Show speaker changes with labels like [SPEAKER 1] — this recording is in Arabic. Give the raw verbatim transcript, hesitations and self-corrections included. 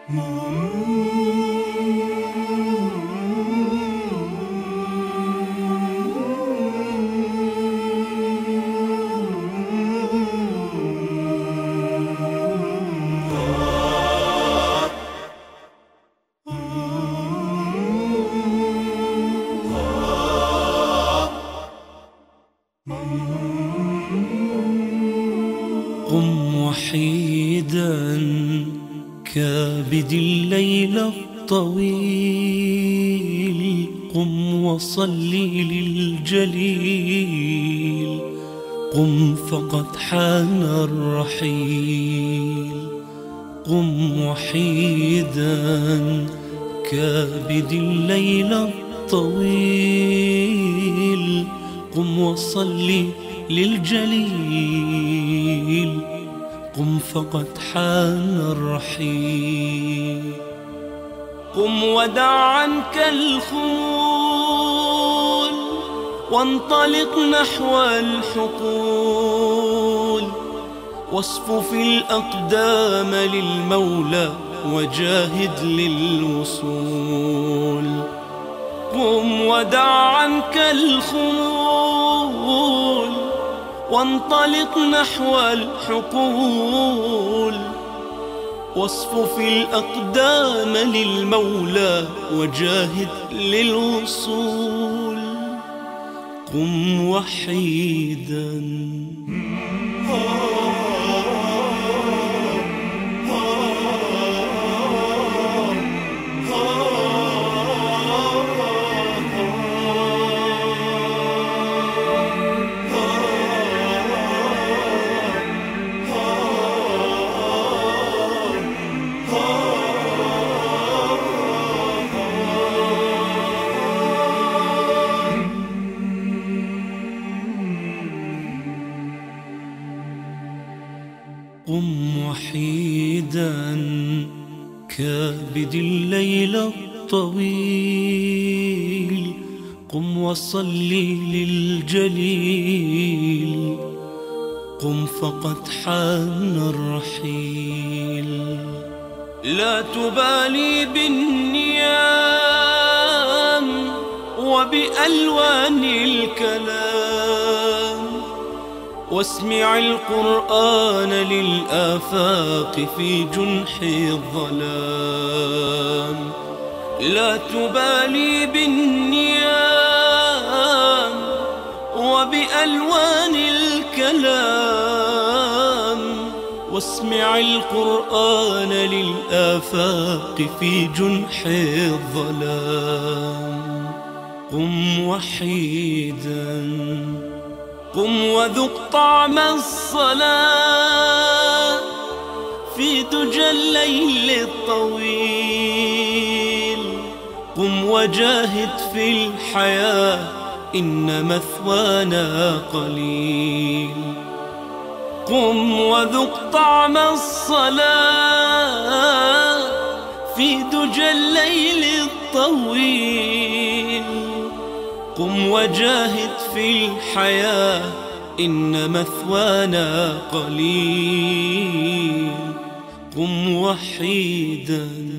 [SPEAKER 1] قم وحيدا كابد الليل الطويل، قم وصلي للجليل، قم فقد حان الرحيل. قم وحيدا كابد الليل الطويل، قم وصلي للجليل، قم فقد حان الرحيل. قم ودع عنك الخمول وانطلق نحو الحقول، واصفف الأقدام للمولى وجاهد للوصول. قم ودع عنك الخمول وانطلق نحو الحقول، واصفف الأقدام للمولى وجاهد للوصول. قم وحيدا قم وحيدا كابد الليل الطويل، قم وصلي للجليل، قم فقد حان الرحيل. لا تبالي بالنيام وبألوان الكلام، واسمع القرآن للآفاق في جنح الظلام. لا تبالي بالنيام وبألوان الكلام، واسمع القرآن للآفاق في جنح الظلام. قم وحيدا قم وذق طعم الصلاة في دجى الليل الطويل. قم وجاهد في الحياة إن مثوانا قليل. قم وذق طعم الصلاة في دجى الليل الطويل. قم وجاهد في الحياة إن مثوانا قليل. قم وحيدا